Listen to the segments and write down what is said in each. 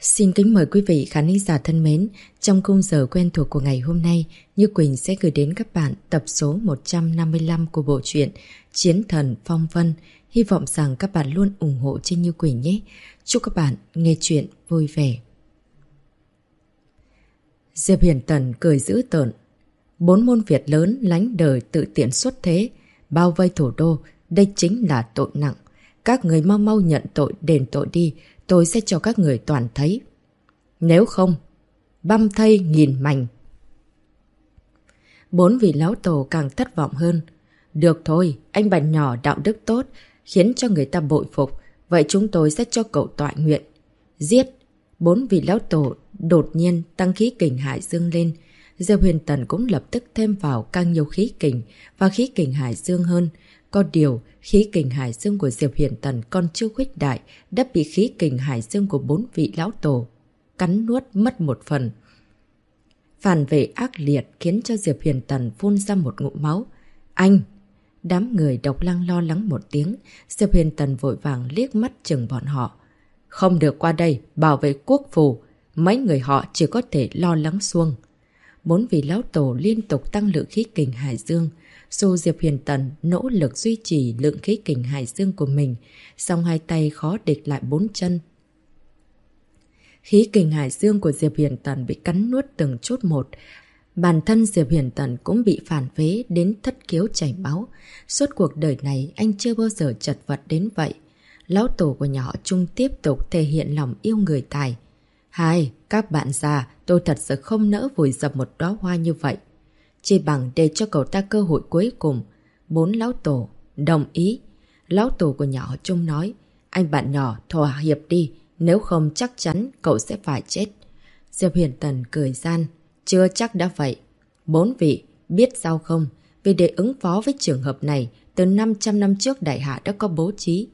Xin kính mời quý vị khán thính giả thân mến, trong khung giờ quen thuộc của ngày hôm nay, Như Quỳnh sẽ gửi đến các bạn tập số 155 của bộ truyện Chiến Thần Phong Vân. Hy vọng rằng các bạn luôn ủng hộ trên Như Quỳnh nhé. Chúc các bạn nghe chuyện vui vẻ. Diệp Hiển Tần cười dữ tợn. 4 môn Việt lớn lánh đời tự tiện xuất thế, bao vây thủ đô, đây chính là tội nặng. Các người mau mau nhận tội đền tội đi, tôi sẽ cho các người toàn thấy. Nếu không, băm thây nghìn mảnh. 4 vị lão tổ càng thất vọng hơn. Được thôi, anh bạn nhỏ đạo đức tốt, khiến cho người ta bội phục. Vậy chúng tôi sẽ cho cậu tọa nguyện. Giết! 4 vị lão tổ đột nhiên tăng khí kình hải dương lên. Diệp Huyền Tần cũng lập tức thêm vào càng nhiều khí kình và khí kình hải dương hơn. Có điều, khí kình hải dương của Diệp Hiển Tần còn chưa khuếch đại, đã bị khí kình hải dương của 4 vị lão tổ cắn nuốt mất một phần. Phản vệ ác liệt khiến cho Diệp Hiển Tần phun ra một ngụm máu. Anh! Đám người Độc Lăng lo lắng một tiếng, Diệp Hiển Tần vội vàng liếc mắt chừng bọn họ. Không được qua đây, bảo vệ quốc phủ, mấy người họ chỉ có thể lo lắng xuông. 4 vị lão tổ liên tục tăng lượng khí kình hải dương. Dù Diệp Hiển Tần nỗ lực duy trì lượng khí kình hải dương của mình, song hai tay khó địch lại 4 chân. Khí kình hải dương của Diệp Hiển Tần bị cắn nuốt từng chút một. Bản thân Diệp Hiển Tần cũng bị phản phế đến thất khiếu chảy máu. Suốt cuộc đời này anh chưa bao giờ chật vật đến vậy. Lão tổ của nhà họ Trung tiếp tục thể hiện lòng yêu người tài. Hai, các bạn già, tôi thật sự không nỡ vùi dập một đóa hoa như vậy. Chỉ bằng để cho cậu ta cơ hội cuối cùng. 4 lão tổ đồng ý. Lão tổ của nhà họ Trung nói, anh bạn nhỏ thỏa hiệp đi, nếu không chắc chắn cậu sẽ phải chết. Diệp Hiển Tần cười gian, chưa chắc đã vậy. 4 vị, biết sao không? Vì để ứng phó với trường hợp này, từ 500 năm trước đại hạ đã có bố trí.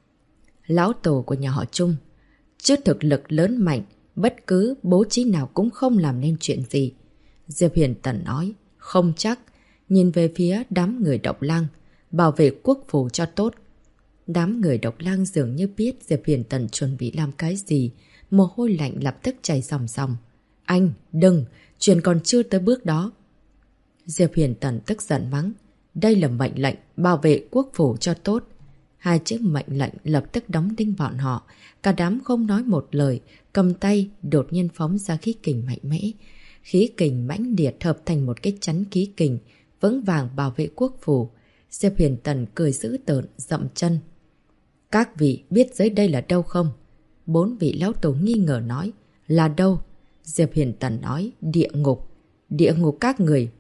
Lão tổ của nhà họ Trung, chứ thực lực lớn mạnh, bất cứ bố trí nào cũng không làm nên chuyện gì. Diệp Hiển Tần nói, không chắc, nhìn về phía đám người Độc Lang, bảo vệ quốc phủ cho tốt. Đám người Độc Lang dường như biết Diệp Hiển Tần chuẩn bị làm cái gì, mồ hôi lạnh lập tức chảy ròng ròng. Anh, đừng, chuyện còn chưa tới bước đó. Diệp Hiển Tần tức giận mắng, đây là mệnh lệnh bảo vệ quốc phủ cho tốt. 2 chữ mệnh lệnh lập tức đóng đinh bọn họ, cả đám không nói một lời, cầm tay đột nhiên phóng ra khí kình mạnh mẽ. Khí kình mãnh liệt hợp thành một cái chắn khí kình, vững vàng bảo vệ quốc phủ. Diệp Hiển Tần cười dữ tợn, dậm chân. Các vị biết dưới đây là đâu không? 4 vị lão tổ nghi ngờ nói, là đâu? Diệp Hiển Tần nói, địa ngục. Địa ngục các người.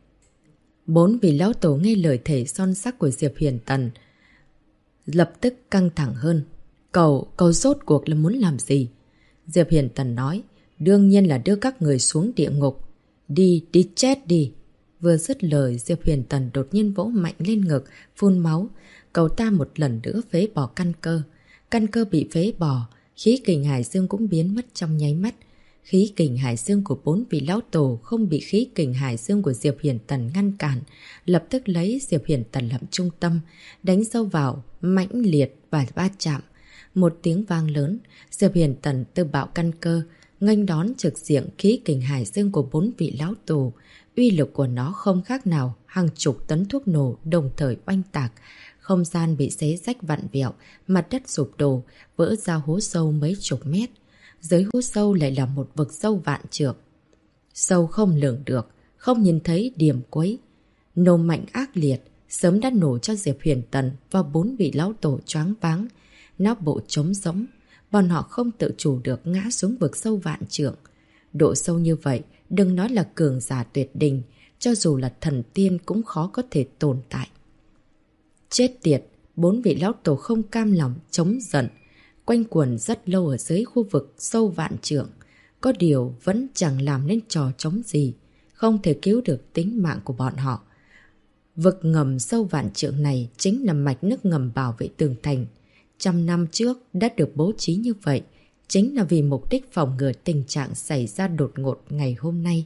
4 vị lão tổ nghe lời thề son sắc của Diệp Hiển Tần, lập tức căng thẳng hơn. Cậu rốt cuộc là muốn làm gì? Diệp Hiển Tần nói, đương nhiên là đưa các người xuống địa ngục. Đi chết đi. Vừa dứt lời, Diệp Hiển Tần đột nhiên vỗ mạnh lên ngực, phun máu. Cậu ta một lần nữa phế bỏ căn cơ. Căn cơ bị phế bỏ, khí kình hải dương cũng biến mất trong nháy mắt. Khí kình hải dương của 4 vị lão tổ không bị khí kình hải dương của Diệp Hiển Tần ngăn cản, lập tức lấy Diệp Hiển Tần làm trung tâm, đánh sâu vào, mãnh liệt và va chạm. Một tiếng vang lớn, Diệp Hiển Tần tự bạo căn cơ, nghênh đón trực diện khí kình hải dương của 4 vị lão tổ. Uy lực của nó không khác nào hàng chục tấn thuốc nổ đồng thời oanh tạc. Không gian bị xé rách vặn vẹo, mặt đất sụp đổ, vỡ ra hố sâu mấy chục mét. Dưới hố sâu lại là một vực sâu vạn trượng. Sâu không lường được, không nhìn thấy điểm cuối. Nổ mạnh ác liệt, sớm đã nổ cho Diệp Hiển Tần và 4 vị lão tổ choáng váng. Não bộ trống rỗng, bọn họ không tự chủ được ngã xuống vực sâu vạn trượng. Độ sâu như vậy, đừng nói là cường giả tuyệt đỉnh, cho dù là thần tiên cũng khó có thể tồn tại. Chết tiệt, 4 vị lão tổ không cam lòng, chống giận, quanh quẩn rất lâu ở dưới khu vực sâu vạn trượng. Có điều vẫn chẳng làm nên trò trống gì, không thể cứu được tính mạng của bọn họ. Vực ngầm sâu vạn trượng này chính là mạch nước ngầm bảo vệ tường thành. 100 năm trước đã được bố trí như vậy, chính là vì mục đích phòng ngừa tình trạng xảy ra đột ngột ngày hôm nay.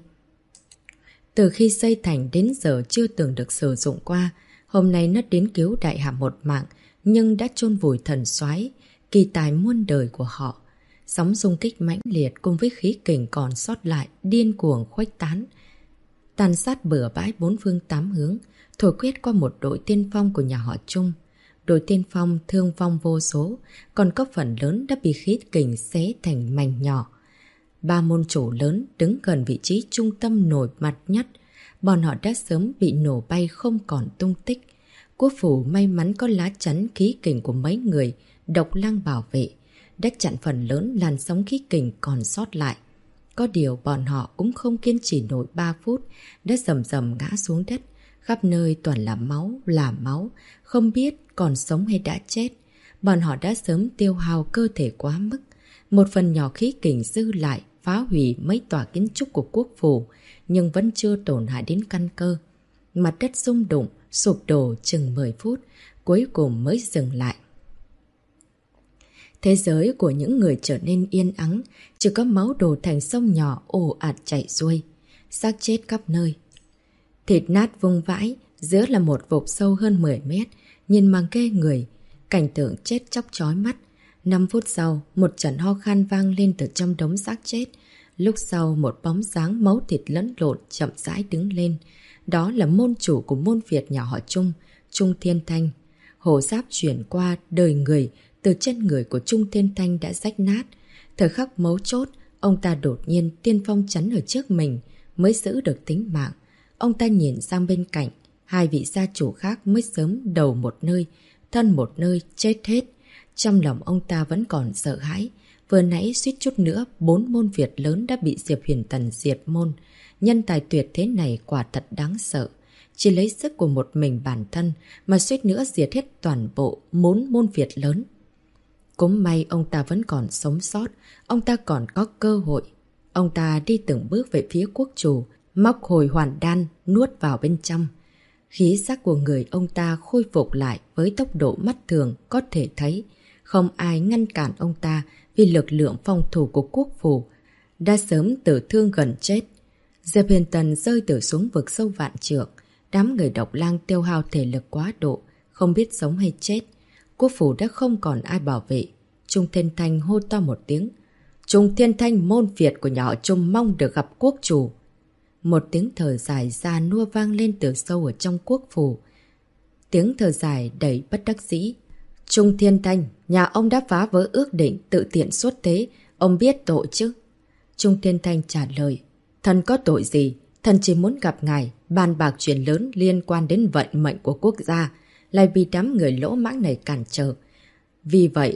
Từ khi xây thành đến giờ chưa từng được sử dụng qua, hôm nay nó đến cứu đại hạ một mạng, nhưng đã chôn vùi thần soái, kỳ tài muôn đời của họ. Sóng xung kích mãnh liệt cùng với khí kình còn sót lại điên cuồng khuếch tán, tàn sát bừa bãi bốn phương tám hướng, thổi quét qua một đội tiên phong của nhà họ Trung. Đội tiên phong thương vong vô số, còn có phần lớn đã bị khí kình xé thành mảnh nhỏ. Ba môn chủ lớn đứng gần vị trí trung tâm nổi bật nhất, bọn họ đã sớm bị nổ bay không còn tung tích. Quốc phủ may mắn có lá chắn khí kình của mấy người độc lang bảo vệ, đã chặn phần lớn làn sóng khí kình còn sót lại. Có điều bọn họ cũng không kiên trì nổi 3 phút, đã rầm rầm ngã xuống đất, khắp nơi toàn là máu, không biết còn sống hay đã chết. Bọn họ đã sớm tiêu hao cơ thể quá mức, một phần nhỏ khí kình dư lại phá hủy mấy tòa kiến trúc của quốc phủ, nhưng vẫn chưa tổn hại đến căn cơ. Mặt đất rung động, sụp đổ chừng 10 phút, cuối cùng mới dừng lại. Thế giới của những người trở nên yên ắng, chỉ có máu đổ thành sông nhỏ ồ ạt chảy xuôi, xác chết khắp nơi. Thịt nát vung vãi, giữa là một vực sâu hơn 10 mét, nhìn mà ghê người, cảnh tượng chết chóc chói mắt. 5 phút sau, một trận ho khan vang lên từ trong đống xác chết. Lúc sau, một bóng dáng máu thịt lẫn lộn chậm rãi đứng lên. Đó là môn chủ của môn Việt nhà họ Trung, Trung Thiên Thanh. Hổ giáp chuyển qua đời người, từ chân người của Trung Thiên Thanh đã rách nát. Thời khắc mấu chốt, ông ta đột nhiên tiên phong chắn ở trước mình, mới giữ được tính mạng. Ông ta nhìn sang bên cạnh, hai vị gia chủ khác mới sớm đầu một nơi, thân một nơi, chết hết. Trong lòng ông ta vẫn còn sợ hãi. Vừa nãy suýt chút nữa 4 môn Việt lớn đã bị Diệp Huyền Tần diệt môn. Nhân tài tuyệt thế này quả thật đáng sợ. Chỉ lấy sức của một mình bản thân mà suýt nữa diệt hết toàn bộ 4 môn Việt lớn. Cũng may ông ta vẫn còn sống sót, ông ta còn có cơ hội. Ông ta đi từng bước về phía quốc chủ, móc hồi hoàn đan, nuốt vào bên trong. Khí sắc của người ông ta khôi phục lại với tốc độ mắt thường có thể thấy. Không ai ngăn cản ông ta vì lực lượng phòng thủ của quốc phủ đã sớm tử thương gần chết. Diệp Huyền Tần rơi từ xuống vực sâu vạn trượng. Đám người độc lang tiêu hao thể lực quá độ, không biết sống hay chết. Quốc phủ đã không còn ai bảo vệ. Trung Thiên Thanh hô to một tiếng. Trung Thiên Thanh môn Việt của nhà họ Trung mong được gặp quốc chủ. Một tiếng thở dài già nua vang lên từ sâu ở trong quốc phủ. Tiếng thở dài đầy bất đắc dĩ. Trung Thiên Thanh, nhà ông đã phá vỡ ước định tự tiện xuất thế, ông biết tội chứ? Trung Thiên Thanh trả lời. Thần có tội gì? Thần chỉ muốn gặp ngài, bàn bạc chuyện lớn liên quan đến vận mệnh của quốc gia, lại bị đám người lỗ mãng này cản trở. Vì vậy,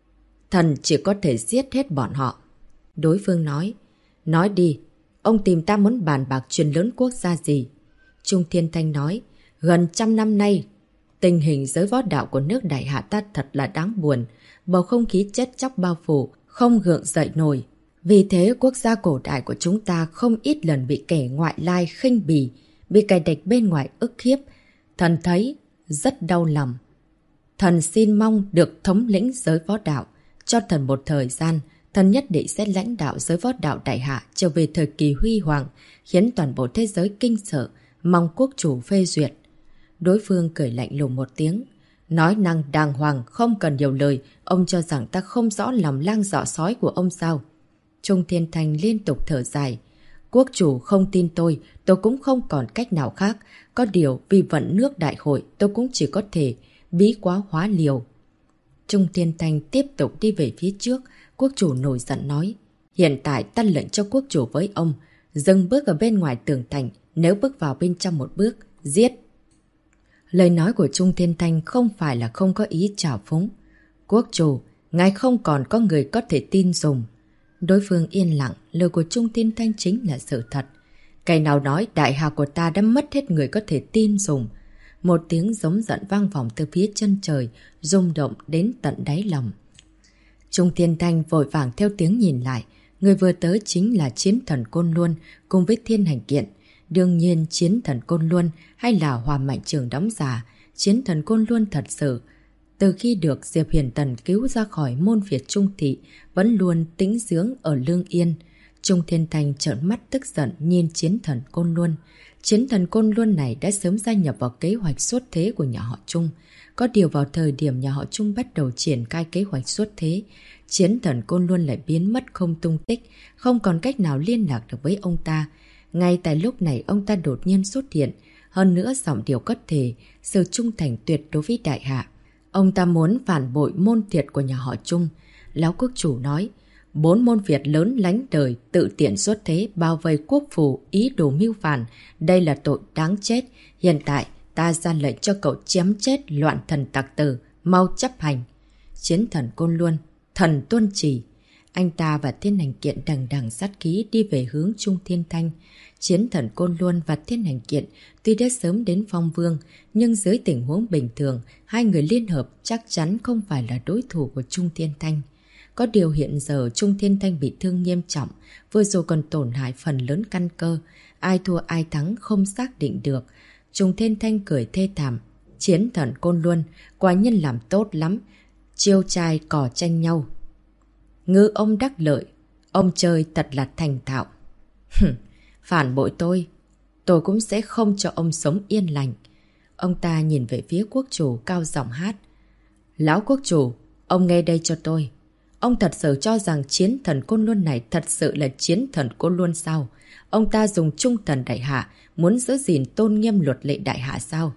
thần chỉ có thể giết hết bọn họ. Đối phương nói. Nói đi, ông tìm ta muốn bàn bạc chuyện lớn quốc gia gì? Trung Thiên Thanh nói. Gần 100 năm nay, tình hình giới võ đạo của nước Đại Hạ ta thật là đáng buồn. Bầu không khí chết chóc bao phủ, không gượng dậy nổi. Vì thế quốc gia cổ đại của chúng ta không ít lần bị kẻ ngoại lai khinh bỉ, bị kẻ địch bên ngoài ức hiếp. Thần thấy rất đau lòng. Thần xin mong được thống lĩnh giới võ đạo. Cho thần một thời gian, thần nhất định sẽ lãnh đạo giới võ đạo Đại Hạ trở về thời kỳ huy hoàng, khiến toàn bộ thế giới kinh sợ, mong quốc chủ phê duyệt. Đối phương cười lạnh lùng một tiếng. Nói năng đàng hoàng, không cần nhiều lời, ông cho rằng ta không rõ lòng lang dạ sói của ông sao? Trung Thiên Thanh liên tục thở dài. Quốc chủ không tin tôi cũng không còn cách nào khác. Có điều vì vận nước đại hội tôi cũng chỉ có thể bí quá hóa liều. Trung Thiên Thanh tiếp tục đi về phía trước. Quốc chủ nổi giận nói. Hiện tại ta lệnh cho quốc chủ với ông. Dừng bước ở bên ngoài tường thành. Nếu bước vào bên trong một bước, giết. Lời nói của Trung Thiên Thanh không phải là không có ý trào phúng. Quốc chủ, ngài không còn có người có thể tin dùng. Đối phương yên lặng, lời của Trung Thiên Thanh chính là sự thật. Cái nào nói Đại Hạ của ta đã mất hết người có thể tin dùng. Một tiếng giống giận vang vọng từ phía chân trời, rung động đến tận đáy lòng. Trung Thiên Thanh vội vàng theo tiếng nhìn lại. Người vừa tới chính là Chiến Thần Côn Luân cùng với Thiên Hành Kiện. Đương nhiên Chiến Thần Côn Luân hay là Hòa Mạnh Trường đóng giả, Chiến Thần Côn Luân thật sự. Từ khi được Diệp Huyền Tần cứu ra khỏi môn Việt Trung Thị, vẫn luôn tĩnh dưỡng ở Lương Yên. Trung Thiên Thành trợn mắt tức giận nhìn Chiến Thần Côn Luân. Chiến thần Côn Luân này đã sớm gia nhập vào kế hoạch xuất thế của nhà họ Trung. Có điều vào thời điểm nhà họ Trung bắt đầu triển khai kế hoạch xuất thế, chiến thần Côn Luân lại biến mất không tung tích, không còn cách nào liên lạc được với ông ta. Ngay tại lúc này ông ta đột nhiên xuất hiện, hơn nữa giọng điệu cất thề, sự trung thành tuyệt đối với đại hạ. Ông ta muốn phản bội môn thiệt của nhà họ Trung. Lão quốc chủ nói, 4 môn Việt lớn lánh đời, tự tiện xuất thế, bao vây quốc phủ, ý đồ mưu phản. Đây là tội đáng chết. Hiện tại, ta ra lệnh cho cậu chém chết loạn thần tặc tử, mau chấp hành. Chiến thần Côn Luân, thần tuân chỉ. Anh ta và Thiên Hành Kiện đằng đằng sát khí đi về hướng Trung Thiên Thanh. Chiến thần Côn Luân và Thiên Hành Kiện tuy đã sớm đến Phong Vương, nhưng dưới tình huống bình thường, hai người liên hợp chắc chắn không phải là đối thủ của Trung Thiên Thanh. Có điều hiện giờ Trung Thiên Thanh bị thương nghiêm trọng, vừa rồi còn tổn hại phần lớn căn cơ. Ai thua ai thắng không xác định được. Trung Thiên Thanh cười thê thảm. Chiến thần Côn Luân, quả nhân làm tốt lắm. Chiêu trai cỏ tranh nhau. Ngư ông đắc lợi, ông chơi thật là thành thạo. Phản bội tôi cũng sẽ không cho ông sống yên lành. Ông ta nhìn về phía quốc chủ cao giọng hát. Lão quốc chủ, ông nghe đây cho tôi. Ông thật sự cho rằng chiến thần Côn Luân này thật sự là chiến thần Côn Luân sao? Ông ta dùng trung thần đại hạ, muốn giữ gìn tôn nghiêm luật lệ đại hạ sao?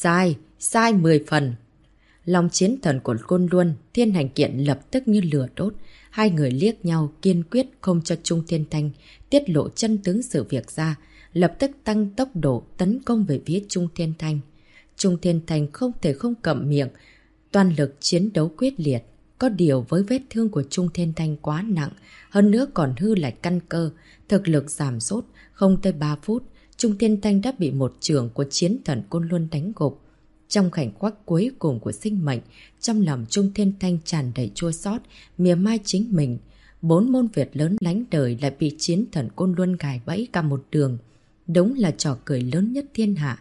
Sai 10 phần. Lòng chiến thần của Côn Luân, Thiên Hành Kiện lập tức như lửa đốt. Hai người liếc nhau kiên quyết không cho Trung Thiên Thanh tiết lộ chân tướng sự việc ra, lập tức tăng tốc độ tấn công về phía Trung Thiên Thanh. Trung Thiên Thanh không thể không cậm miệng, toàn lực chiến đấu quyết liệt. Có điều với vết thương của Trung Thiên Thanh quá nặng, hơn nữa còn hư lại căn cơ, thực lực giảm sút, không tới 3 phút, Trung Thiên Thanh đã bị một chưởng của chiến thần Côn Luân đánh gục. Trong khoảnh khắc cuối cùng của sinh mệnh, trong lòng Trung Thiên Thanh tràn đầy chua xót, mỉa mai chính mình. 4 môn Việt lớn lánh đời lại bị chiến thần Côn Luân gài bẫy cả một đường. Đúng là trò cười lớn nhất thiên hạ.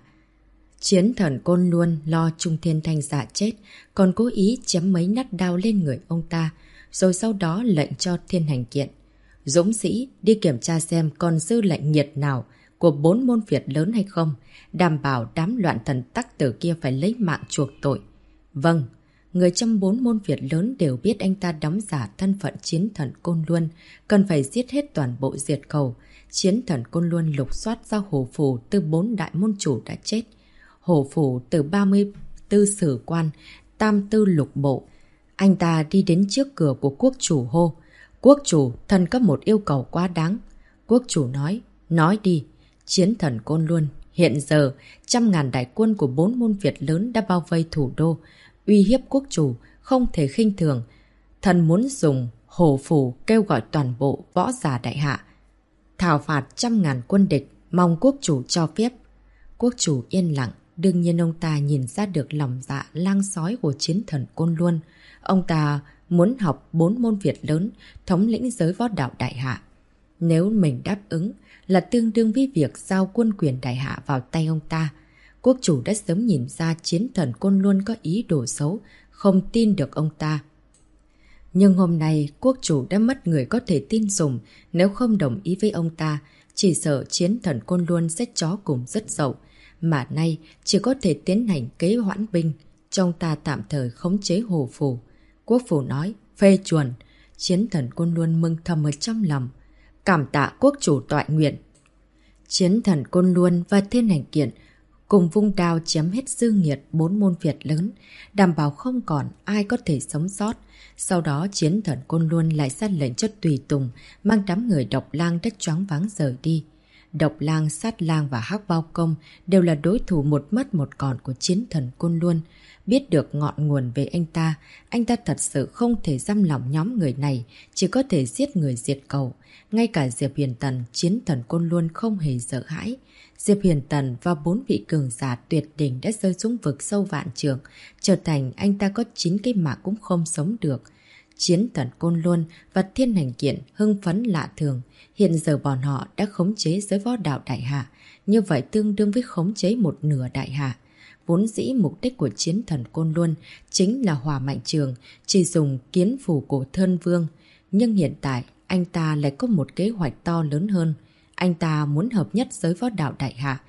Chiến thần Côn Luân lo Trung Thiên Thanh giả chết, còn cố ý chém mấy nhát đao lên người ông ta, rồi sau đó lệnh cho Thiên Hành Kiện. Dũng sĩ đi kiểm tra xem còn dư lệnh nhiệt nào của 4 môn Việt lớn hay không, đảm bảo đám loạn thần tắc tử kia phải lấy mạng chuộc tội. Vâng, người trong 4 môn Việt lớn đều biết anh ta đóng giả thân phận chiến thần Côn Luân, cần phải giết hết toàn bộ diệt khẩu. Chiến thần Côn Luân lục soát ra hổ phù từ 4 đại môn chủ đã chết. Hổ phủ từ 34 sử quan, tam tư lục bộ. Anh ta đi đến trước cửa của quốc chủ hô. Quốc chủ, thần có một yêu cầu quá đáng. Quốc chủ nói đi. Chiến thần Côn Luân, hiện giờ 100.000 đại quân của 4 môn Việt lớn đã bao vây thủ đô. Uy hiếp quốc chủ, không thể khinh thường. Thần muốn dùng hổ phủ kêu gọi toàn bộ võ giả đại hạ. Thảo phạt 100.000 quân địch, mong quốc chủ cho phép. Quốc chủ yên lặng. Đương nhiên ông ta nhìn ra được lòng dạ lang sói của chiến thần Côn Luân. Ông ta muốn học 4 môn Việt lớn, thống lĩnh giới võ đạo đại hạ. Nếu mình đáp ứng là tương đương với việc giao quân quyền đại hạ vào tay ông ta. Quốc chủ đã sớm nhìn ra chiến thần Côn Luân có ý đồ xấu, không tin được ông ta. Nhưng hôm nay quốc chủ đã mất người có thể tin dùng, nếu không đồng ý với ông ta, chỉ sợ chiến thần Côn Luân sẽ chó cùng rất dậu. Mà nay chỉ có thể tiến hành kế hoãn binh, trong ta tạm thời khống chế hồ phủ. Quốc phủ nói, phê chuẩn. Chiến thần Côn Luân mừng thầm ở trong lòng. Cảm tạ quốc chủ toại nguyện. Chiến thần Côn Luân và Thiên Hành Kiện cùng vung đao chém hết dư nghiệt 4 môn Việt lớn, đảm bảo không còn ai có thể sống sót. Sau đó chiến thần Côn Luân lại ra lệnh cho tùy tùng, mang đám người Độc Lang đất choáng váng rời đi. Độc Lang, Sát Lang và Hắc Bao Công đều là đối thủ một mất một còn của chiến thần Côn Luân. Biết được ngọn nguồn về anh ta thật sự không thể giam lòng nhóm người này, chỉ có thể giết người diệt khẩu. Ngay cả Diệp Huyền Tần, chiến thần Côn Luân không hề sợ hãi. Diệp Huyền Tần và 4 vị cường giả tuyệt đỉnh đã rơi xuống vực sâu vạn trượng, trở thành anh ta có 9 cái mạng cũng không sống được. Chiến thần Côn Luân và Thiên Hành Kiện hưng phấn lạ thường. Hiện giờ bọn họ đã khống chế giới võ đạo đại hạ, như vậy tương đương với khống chế một nửa đại hạ. Vốn dĩ mục đích của chiến thần Côn Luân chính là Hỏa Mạnh Trường, chỉ dùng kiến phủ của Thân Vương. Nhưng hiện tại anh ta lại có một kế hoạch to lớn hơn. Anh ta muốn hợp nhất giới võ đạo đại hạ.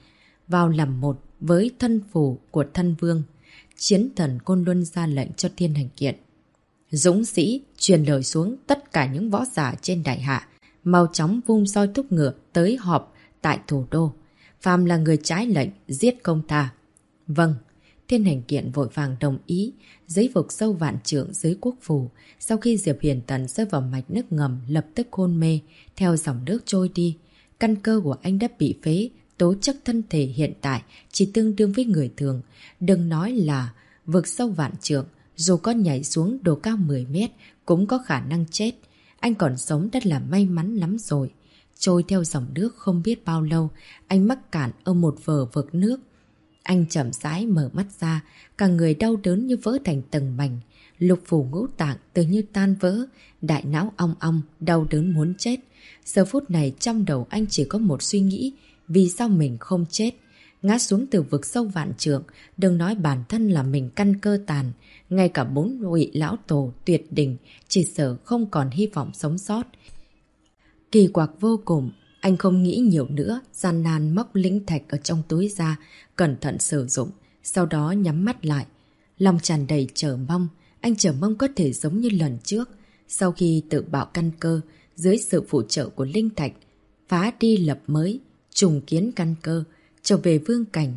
vào làm một với thân phủ của thân vương. Chiến thần Côn Luân ra lệnh cho Thiên Hành Kiện: dũng sĩ truyền lời xuống tất cả những võ giả trên đại hạ, mau chóng vung roi thúc ngựa tới họp tại thủ đô. Phàm là người trái lệnh, giết không tha. Vâng. Thiên Hành Kiện vội vàng đồng ý. Dưới vực sâu vạn trượng dưới quốc phủ, sau khi Diệp Huyền Tần rơi vào mạch nước ngầm lập tức hôn mê, theo dòng nước trôi đi. Căn cơ của anh đã bị phế, tố chất thân thể hiện tại chỉ tương đương với người thường. Đừng nói là vực sâu vạn trượng, dù có nhảy xuống độ cao 10 mét cũng có khả năng chết. Anh còn sống đã là may mắn lắm rồi. Trôi theo dòng nước không biết bao lâu, anh mắc cạn ở một vở vực nước. Anh chậm rãi mở mắt ra, cả người đau đớn như vỡ thành từng mảnh. Lục phủ ngũ tạng tự như tan vỡ, đại não ong ong, đau đớn muốn chết. Giờ phút này trong đầu anh chỉ có một suy nghĩ, vì sao mình không chết? Ngã xuống từ vực sâu vạn trượng, đừng nói bản thân là mình căn cơ tàn, ngay cả 4 vị lão tổ tuyệt đỉnh chỉ sợ không còn hy vọng sống sót. Kỳ quặc vô cùng, anh không nghĩ nhiều nữa, gian nan móc linh thạch ở trong túi ra, cẩn thận sử dụng, sau đó nhắm mắt lại. Lòng tràn đầy chờ mong, anh chờ mong có thể giống như lần trước, sau khi tự bạo căn cơ, dưới sự phụ trợ của linh thạch, phá đi lập mới, trùng kiến căn cơ, trở về vương cảnh.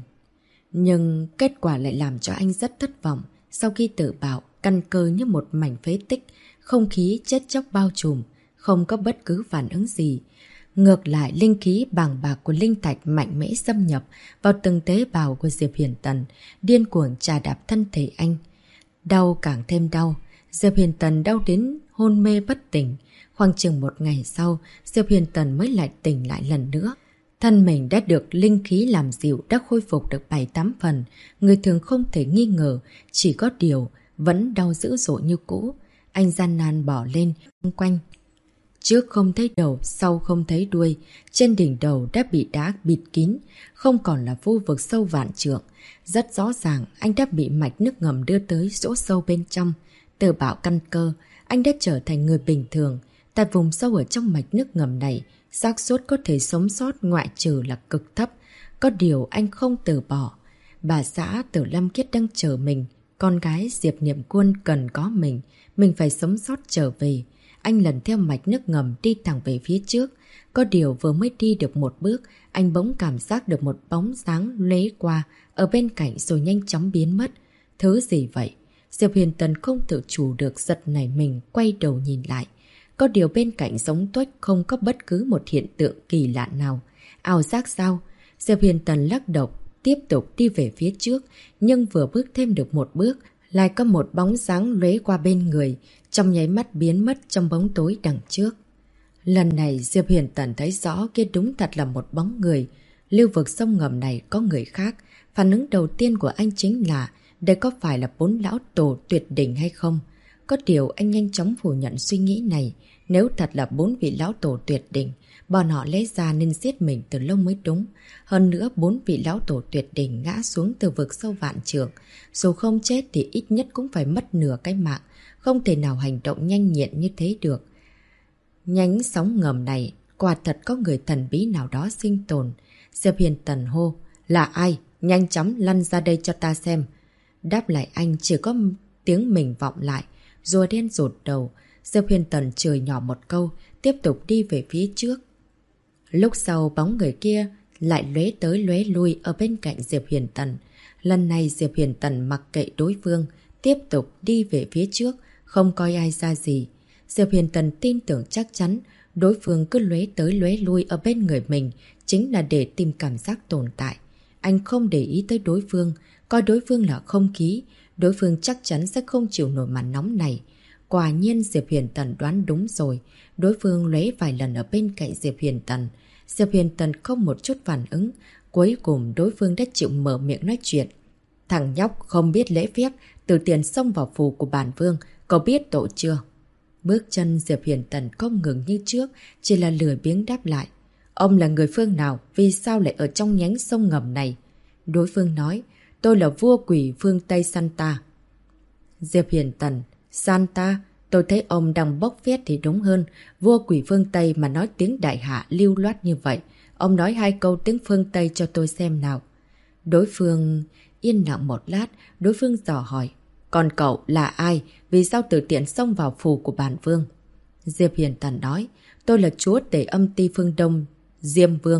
Nhưng kết quả lại làm cho anh rất thất vọng. Sau khi tự bạo, căn cơ như một mảnh phế tích, không khí chết chóc bao trùm, không có bất cứ phản ứng gì. Ngược lại, linh khí bàng bạc của linh thạch mạnh mẽ xâm nhập vào từng tế bào của Diệp Huyền Tần, điên cuồng trà đạp thân thể anh. Đau càng thêm đau, Diệp Huyền Tần đau đến hôn mê bất tỉnh. Khoảng chừng 1 ngày sau, Diệp Huyền Tần mới lại tỉnh lại lần nữa. Thân mình đã được linh khí làm dịu, đã khôi phục được 7-8 phần. Người thường không thể nghi ngờ, chỉ có điều vẫn đau dữ dội như cũ. Anh gian nan bỏ lên, quanh. Trước không thấy đầu, sau không thấy đuôi. Trên đỉnh đầu đã bị đá bịt kín, không còn là vô vực sâu vạn trượng. Rất rõ ràng, anh đã bị mạch nước ngầm đưa tới chỗ sâu bên trong. Từ bạo căn cơ, anh đã trở thành người bình thường. Tại vùng sâu ở trong mạch nước ngầm này, xác suất có thể sống sót ngoại trừ là cực thấp. Có điều anh không từ bỏ. Bà xã Tử Lâm Kiết đang chờ mình. Con gái Diệp Niệm Quân cần có mình phải sống sót trở về. Anh lần theo mạch nước ngầm đi thẳng về phía trước. Có điều vừa mới đi được một bước, anh bỗng cảm giác được một bóng dáng lóe qua ở bên cạnh rồi nhanh chóng biến mất. Thứ gì vậy? Diệp Huyền Tần không tự chủ được giật nảy mình, quay đầu nhìn lại. Có điều bên cạnh giống tuếch không có bất cứ một hiện tượng kỳ lạ nào. Ảo giác sao? Diệp Huyền Tần lắc đầu, tiếp tục đi về phía trước, nhưng vừa bước thêm được một bước, lại có một bóng dáng lóe qua bên người, trong nháy mắt biến mất trong bóng tối đằng trước. Lần này Diệp Huyền Tần thấy rõ kia đúng thật là một bóng người. Lưu vực sông ngầm này có người khác. Phản ứng đầu tiên của anh chính là đây có phải là 4 lão tổ tuyệt đỉnh hay không? Có điều anh nhanh chóng phủ nhận suy nghĩ này. Nếu thật là 4 vị lão tổ tuyệt đỉnh, bọn họ lẽ ra nên giết mình từ lâu mới đúng. Hơn nữa 4 vị lão tổ tuyệt đỉnh ngã xuống từ vực sâu vạn trượng. Dù không chết thì ít nhất cũng phải mất nửa cái mạng. Không thể nào hành động nhanh nhẹn như thế được. Nhánh sóng ngầm này, quả thật có người thần bí nào đó sinh tồn. Diệp Huyền Tần hô, là ai? Nhanh chóng lăn ra đây cho ta xem. Đáp lại anh chỉ có tiếng mình vọng lại. Rùa đen rụt đầu. Diệp Huyền Tần chửi nhỏ một câu, tiếp tục đi về phía trước. Lúc sau bóng người kia lại lóe tới lóe lui ở bên cạnh Diệp Huyền Tần. Lần này Diệp Huyền Tần mặc kệ đối phương, tiếp tục đi về phía trước, không coi ai ra gì. Diệp Huyền Tần tin tưởng chắc chắn đối phương cứ lóe tới lóe lui ở bên người mình chính là để tìm cảm giác tồn tại. Anh không để ý tới đối phương, coi đối phương là không khí, đối phương chắc chắn sẽ không chịu nổi màn nóng này. Quả nhiên Diệp Huyền Tần đoán đúng rồi, đối phương lóe vài lần ở bên cạnh Diệp Huyền Tần. Diệp Huyền Tần không một chút phản ứng, cuối cùng đối phương đã chịu mở miệng nói chuyện. Thằng nhóc không biết lễ phép, từ tiền xông vào phủ của bản vương, cậu biết tội chưa? Bước chân Diệp Huyền Tần không ngừng như trước, chỉ là lười biếng đáp lại. Ông là người phương nào, vì sao lại ở trong nhánh sông ngầm này? Đối phương nói, tôi là vua quỷ phương Tây Santa. Diệp Huyền Tần, Santa, tôi thấy ông đang bốc phét thì đúng hơn. Vua quỷ phương Tây mà nói tiếng đại hạ lưu loát như vậy. Ông nói 2 câu tiếng phương Tây cho tôi xem nào. Đối phương yên lặng một lát, đối phương dò hỏi. Còn cậu là ai? Vì sao tự tiện xông vào phủ của bản vương? Diệp Hiền Tần nói. Tôi là chúa tể âm ti phương Đông, Diêm Vương.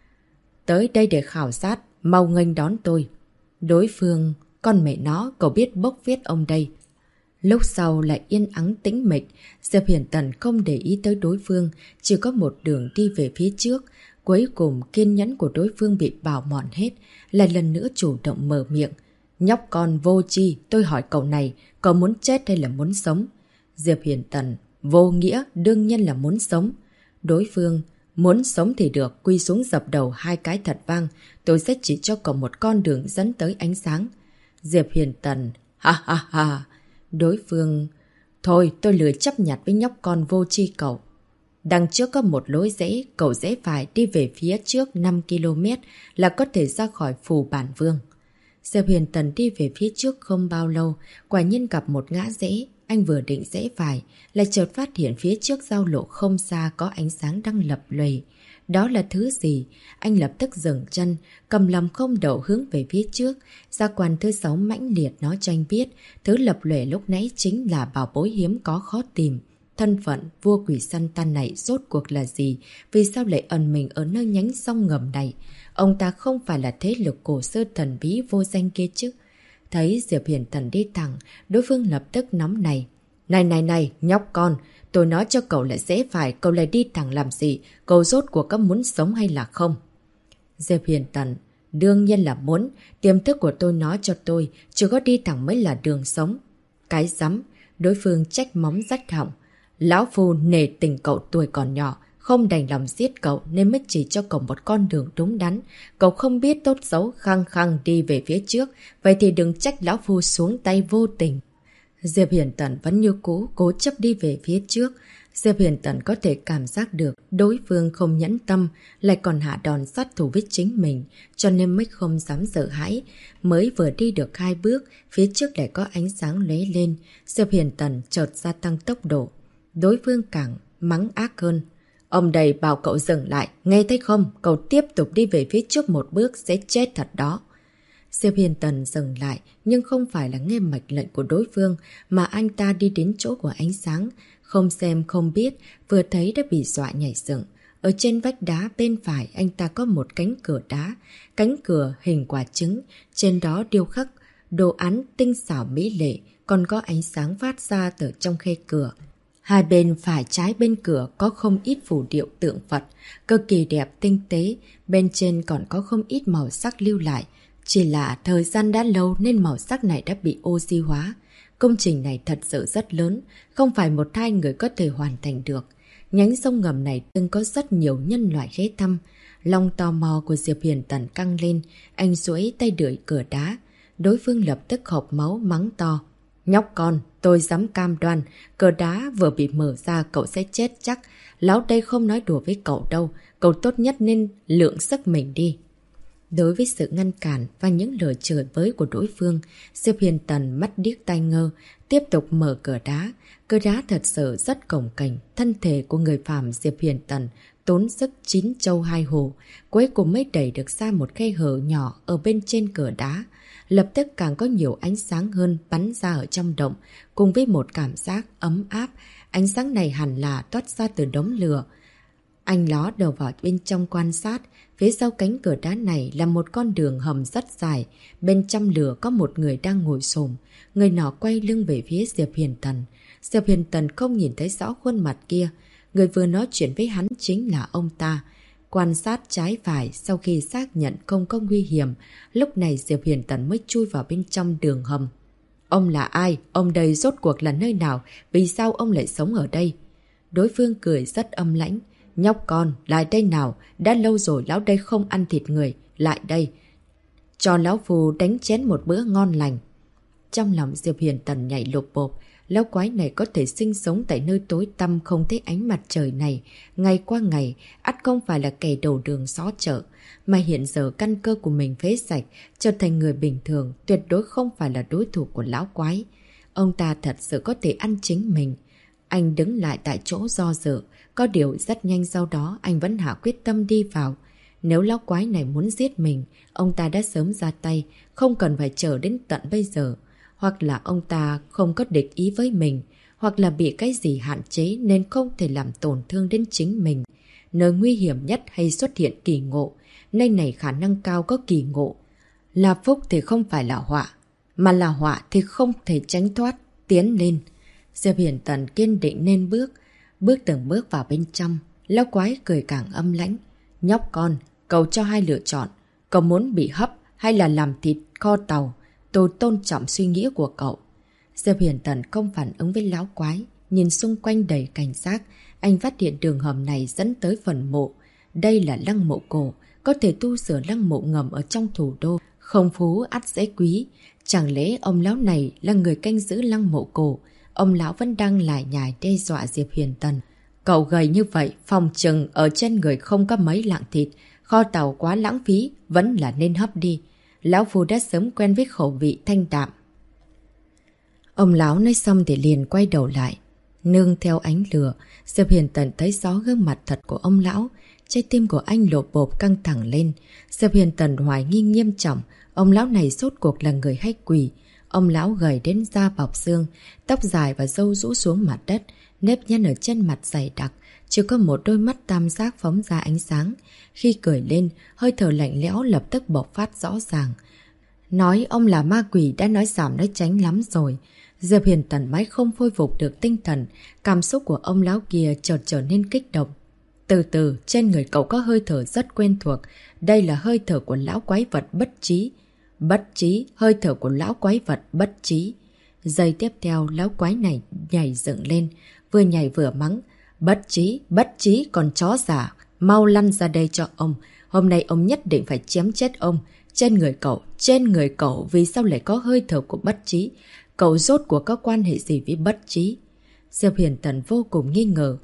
Tới đây để khảo sát, mau nghênh đón tôi. Đối phương, con mẹ nó, cậu biết bốc viết ông đây. Lúc sau lại yên ắng tĩnh mịch, Diệp Hiền Tần không để ý tới đối phương, chỉ có một đường đi về phía trước. Cuối cùng kiên nhẫn của đối phương bị bào mòn hết, lại lần nữa chủ động mở miệng. Nhóc con vô tri, tôi hỏi cậu này, cậu muốn chết hay là muốn sống? Diệp Hiền Tần, vô nghĩa, đương nhiên là muốn sống. Đối phương, muốn sống thì được, quy xuống dập đầu 2 cái thật vang, tôi sẽ chỉ cho cậu một con đường dẫn tới ánh sáng. Diệp Hiền Tần, ha ha ha. Đối phương, thôi tôi lười chấp nhặt với nhóc con vô tri cậu. Đằng trước có một lối rẽ, cậu rẽ phải đi về phía trước 5 km là có thể ra khỏi phủ bản vương. Diệp Hiền Tần đi về phía trước không bao lâu, quả nhiên gặp một ngã rẽ. Anh vừa định rẽ phải, lại chợt phát hiện phía trước giao lộ không xa có ánh sáng đang lập lòe. Đó là thứ gì? Anh lập tức dừng chân, cầm lòng không đậu hướng về phía trước. Gia quan thứ 6 mãnh liệt nói cho anh biết, thứ lập lòe lúc nãy chính là bảo bối hiếm có khó tìm. Thân phận vua quỷ săn tan này rốt cuộc là gì? Vì sao lại ẩn mình ở nơi nhánh sông ngầm này? Ông ta không phải là thế lực cổ xưa thần bí vô danh kia chứ? Thấy Diệp Hiền Tần đi thẳng, đối phương lập tức nóng này. Này, nhóc con, tôi nói cho cậu lại dễ phải, cậu lại đi thẳng làm gì? Cậu rốt cuộc có muốn sống hay là không? Diệp Hiền Tần, đương nhiên là muốn, tiềm thức của tôi nói cho tôi, chỉ có đi thẳng mới là đường sống. Cái rắm, đối phương trách móng rách họng. Lão Phu nể tình cậu tuổi còn nhỏ, không đành lòng giết cậu nên mới chỉ cho cậu một con đường đúng đắn. Cậu không biết tốt xấu, khăng khăng đi về phía trước, vậy thì đừng trách Lão Phu xuống tay vô tình. Diệp Hiền Tần vẫn như cũ, cố chấp đi về phía trước. Diệp Hiền Tần có thể cảm giác được đối phương không nhẫn tâm, lại còn hạ đòn sát thủ với chính mình, cho nên mới không dám sợ hãi. Mới vừa đi được 2 bước, phía trước lại có ánh sáng lóe lên. Diệp Hiền Tần chợt gia tăng tốc độ. Đối phương càng mắng ác hơn. Ông đầy bảo cậu dừng lại, nghe thấy không? Cậu tiếp tục đi về phía trước một bước sẽ chết thật đó. Diệp Hiền Tần dừng lại, nhưng không phải là nghe mệnh lệnh của đối phương, mà anh ta đi đến chỗ của ánh sáng. Không xem không biết, vừa thấy đã bị dọa nhảy dựng. Ở trên vách đá bên phải anh ta có một cánh cửa đá. Cánh cửa hình quả trứng, trên đó điêu khắc đồ án tinh xảo mỹ lệ, còn có ánh sáng phát ra từ trong khe cửa. Hai bên phải trái bên cửa có không ít phù điệu tượng Phật, cực kỳ đẹp tinh tế, bên trên còn có không ít màu sắc lưu lại. Chỉ là thời gian đã lâu nên màu sắc này đã bị oxy hóa. Công trình này thật sự rất lớn, không phải 1-2 người có thể hoàn thành được. Nhánh sông ngầm này từng có rất nhiều nhân loại ghé thăm. Lòng tò mò của Diệp Hiền Tần căng lên, anh duỗi tay đợi cửa đá. Đối phương lập tức hộc máu mắng to. Nhóc con, tôi dám cam đoan, cửa đá vừa bị mở ra cậu sẽ chết chắc. Lão đây không nói đùa với cậu đâu, cậu tốt nhất nên lượng sức mình đi. Đối với sự ngăn cản và những lời chửi bới của đối phương, Diệp Hiền Tần mắt điếc tai ngơ, tiếp tục mở cửa đá. Cửa đá thật sự rất cồng kềnh, thân thể của người phàm Diệp Hiền Tần tốn sức 9 châu 2 hồ, cuối cùng mới đẩy được ra một khe hở nhỏ ở bên trên cửa đá. Lập tức càng có nhiều ánh sáng hơn bắn ra ở trong động, cùng với một cảm giác ấm áp. Ánh sáng này hẳn là toát ra từ đống lửa. Anh ló đầu vào bên trong quan sát, phía sau cánh cửa đá này là một con đường hầm rất dài, bên trong lửa có một người đang ngồi xổm, người nọ quay lưng về phía Diệp Hiền Tần. Diệp Hiền Tần không nhìn thấy rõ khuôn mặt kia, người vừa nói chuyện với hắn chính là ông ta. Quan sát trái phải, sau khi xác nhận không có nguy hiểm, lúc này Diệp Hiền Tần mới chui vào bên trong đường hầm. Ông là ai? Ông đây rốt cuộc là nơi nào? Vì sao ông lại sống ở đây? Đối phương cười rất âm lãnh. Nhóc con, lại đây nào, đã lâu rồi lão đây không ăn thịt người, lại đây. Cho lão phù đánh chén một bữa ngon lành. Trong lòng Diệp Hiền Tần nhảy lục bộp, lão quái này có thể sinh sống tại nơi tối tăm không thấy ánh mặt trời này, ngày qua ngày, ắt không phải là kẻ đầu đường xó chợ, mà hiện giờ căn cơ của mình phế sạch, trở thành người bình thường, tuyệt đối không phải là đối thủ của lão quái. Ông ta thật sự có thể ăn chính mình. Anh đứng lại tại chỗ do dự, có điều rất nhanh sau đó anh vẫn hạ quyết tâm đi vào. Nếu lão quái này muốn giết mình, ông ta đã sớm ra tay, không cần phải chờ đến tận bây giờ. Hoặc là ông ta không có địch ý với mình, hoặc là bị cái gì hạn chế nên không thể làm tổn thương đến chính mình. Nơi nguy hiểm nhất hay xuất hiện kỳ ngộ, nơi này khả năng cao có kỳ ngộ. Là phúc thì không phải là họa, mà là họa thì không thể tránh thoát, tiến lên. Diệp Hiển Tần kiên định nên bước từng bước vào bên trong. Lão quái cười càng âm lãnh. Nhóc con, cậu cho hai lựa chọn. Cậu muốn bị hấp hay là làm thịt kho tàu? Tôi tôn trọng suy nghĩ của cậu. Diệp Hiển Tần không phản ứng với lão quái. Nhìn xung quanh đầy cảnh giác. Anh phát hiện đường hầm này dẫn tới phần mộ. Đây là lăng mộ cổ. Có thể tu sửa lăng mộ ngầm ở trong thủ đô. Không phú ắt dễ quý. Chẳng lẽ ông lão này là người canh giữ lăng mộ cổ? Ông lão vẫn đang lải nhải đe dọa Diệp Hiển Tần. Cậu gầy như vậy, phòng chừng ở trên người không có mấy lạng thịt. Kho tàu quá lãng phí, vẫn là nên hấp đi. Lão phu đã sớm quen với khẩu vị thanh đạm. Ông lão nói xong thì liền quay đầu lại. Nương theo ánh lửa, Diệp Hiển Tần thấy rõ gương mặt thật của ông lão. Trái tim của anh lột bộp căng thẳng lên. Diệp Hiển Tần hoài nghi nghiêm trọng. Ông lão này rốt cuộc là người hay quỷ. Ông lão gầy đến da bọc xương, tóc dài và râu rũ xuống mặt đất, nếp nhăn ở trên mặt dày đặc, chỉ có một đôi mắt tam giác phóng ra ánh sáng. Khi cười lên, hơi thở lạnh lẽo lập tức bộc phát rõ ràng. Nói ông là ma quỷ đã nói giảm nói tránh lắm rồi. Diệp Hiển Tần mãi không khôi phục được tinh thần, cảm xúc của ông lão kia chợt trở nên kích động. Từ từ, trên người cậu có hơi thở rất quen thuộc, đây là hơi thở của lão quái vật bất trí. Bất trí, hơi thở của lão quái vật bất trí. Giây tiếp theo, lão quái này nhảy dựng lên, vừa nhảy vừa mắng. Bất trí, còn chó giả, mau lăn ra đây cho ông. Hôm nay ông nhất định phải chém chết ông. Trên người cậu, vì sao lại có hơi thở của bất trí? Cậu rốt cuộc có quan hệ gì với bất trí? Diệp Hiển Tần vô cùng nghi ngờ.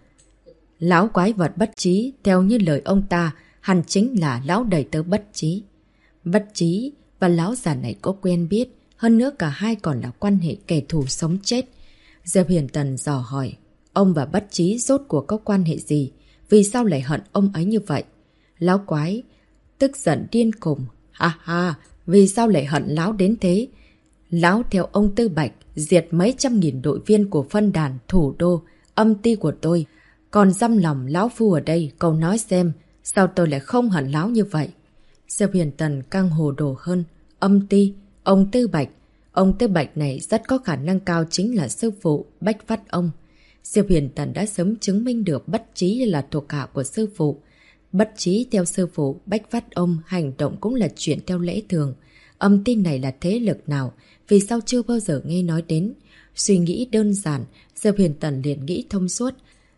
Lão quái vật bất trí, theo như lời ông ta, hẳn chính là lão đầy tớ bất trí. Bất trí và lão già này có quen biết, hơn nữa cả hai còn là quan hệ kẻ thù sống chết. Diệp Hiển Tần dò hỏi, ông và bất trí rốt cuộc có quan hệ gì? Vì sao lại hận ông ấy như vậy? Lão quái tức giận điên cùng. Ha ha, vì sao lại hận lão đến thế? Lão theo ông Tư Bạch diệt mấy trăm nghìn đội viên của phân đàn thủ đô, âm ty của tôi. Còn dăm lòng lão phu ở đây, cậu nói xem, sao tôi lại không hận lão như vậy? Diệp Hiển Tần càng hồ đồ hơn. Âm ty, ông Tư Bạch. Ông Tư Bạch này rất có khả năng cao chính là sư phụ Bách Phát ông. Diệp Hiển Tần đã sớm chứng minh được bất trí là thuộc hạ của sư phụ. Bất trí theo sư phụ Bách Phát ông hành động cũng là chuyện theo lẽ thường. Âm ty này là thế lực nào? Vì sao chưa bao giờ nghe nói đến? Suy nghĩ đơn giản, Diệp Hiển Tần liền nghĩ thông suốt.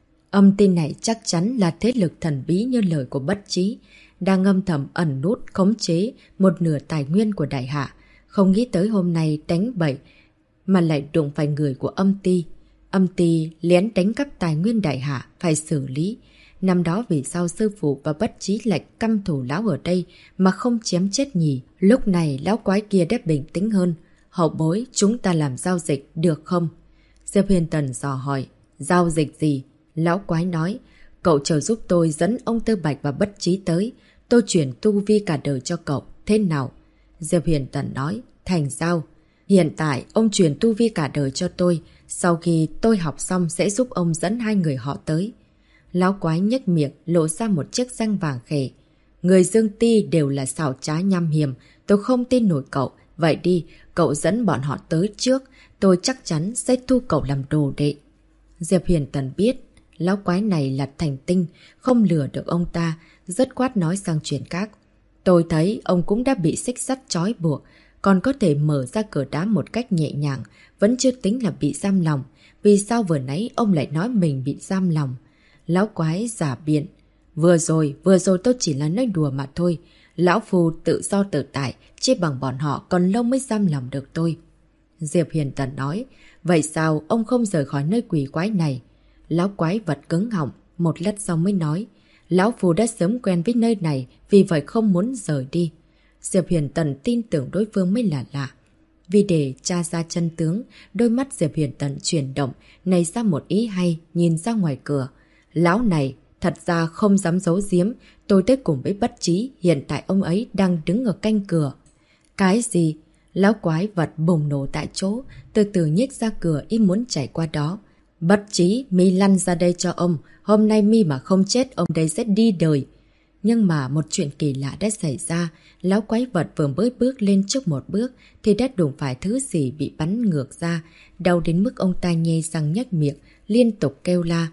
Âm ty này chắc chắn là thế lực thần bí như lời của bất trí, đang âm thầm ẩn nút khống chế một nửa tài nguyên của đại hạ. Không nghĩ tới hôm nay đánh bậy mà lại đụng phải người của âm ty. Âm ty lén đánh cắp tài nguyên đại hạ, phải xử lý. Năm đó vì sao sư phụ và bất trí lại căm thù lão ở đây mà không chém chết nhỉ? Lúc này lão quái kia đã bình tĩnh hơn. Hậu bối, chúng ta làm giao dịch được không? Diệp Hiển Tần dò hỏi. Giao dịch gì? Lão quái nói. Cậu chờ giúp tôi dẫn ông Tư Bạch và bất trí tới. Tôi chuyển tu vi cả đời cho cậu. Thế nào? Diệp Hiển Tần nói. Thành giao. Hiện tại ông chuyển tu vi cả đời cho tôi. Sau khi tôi học xong sẽ giúp ông dẫn hai người họ tới. Lão quái nhếch miệng lộ ra một chiếc răng vàng khè. Người Dương Ti đều là xảo trá nham hiểm. Tôi không tin nổi cậu. Vậy đi, cậu dẫn bọn họ tới trước. Tôi chắc chắn sẽ thu cậu làm đồ đệ. Diệp Hiển Tần biết lão quái này là thành tinh, không lừa được ông ta, dứt khoát nói sang chuyện khác. Tôi thấy ông cũng đã bị xích sắt trói buộc, còn có thể mở ra cửa đá một cách nhẹ nhàng, vẫn chưa tính là bị giam lòng. Vì sao vừa nãy ông lại nói mình bị giam lòng? Lão quái giả biện. Vừa rồi tôi chỉ là nói đùa mà thôi. Lão phu tự do tự tại, chỉ bằng bọn họ còn lâu mới giam lòng được tôi. Diệp Hiển Tần nói. Vậy sao ông không rời khỏi nơi quỷ quái này? Lão quái vật cứng họng, một lát sau mới nói. Lão phu đã sớm quen với nơi này, vì vậy không muốn rời đi. Diệp Hiển Tần tin tưởng đối phương mới là lạ. Vì để tra ra chân tướng, đôi mắt Diệp Hiển Tần chuyển động, nảy ra một ý hay, nhìn ra ngoài cửa. Lão này, Thật ra không dám giấu giếm, tôi tới cùng với Bất Trí, hiện tại ông ấy đang đứng ở canh cửa. Cái gì? Lão quái vật bùng nổ tại chỗ, từ từ nhích ra cửa y muốn chạy qua đó. Bất Trí, mi lăn ra đây cho ông, hôm nay mi mà không chết ông đây sẽ đi đời. Nhưng mà một chuyện kỳ lạ đã xảy ra, lão quái vật vừa mới bước lên trước một bước thì đã đụng phải thứ gì bị bắn ngược ra, đau đến mức ông ta nhe răng nhếch miệng, liên tục kêu la.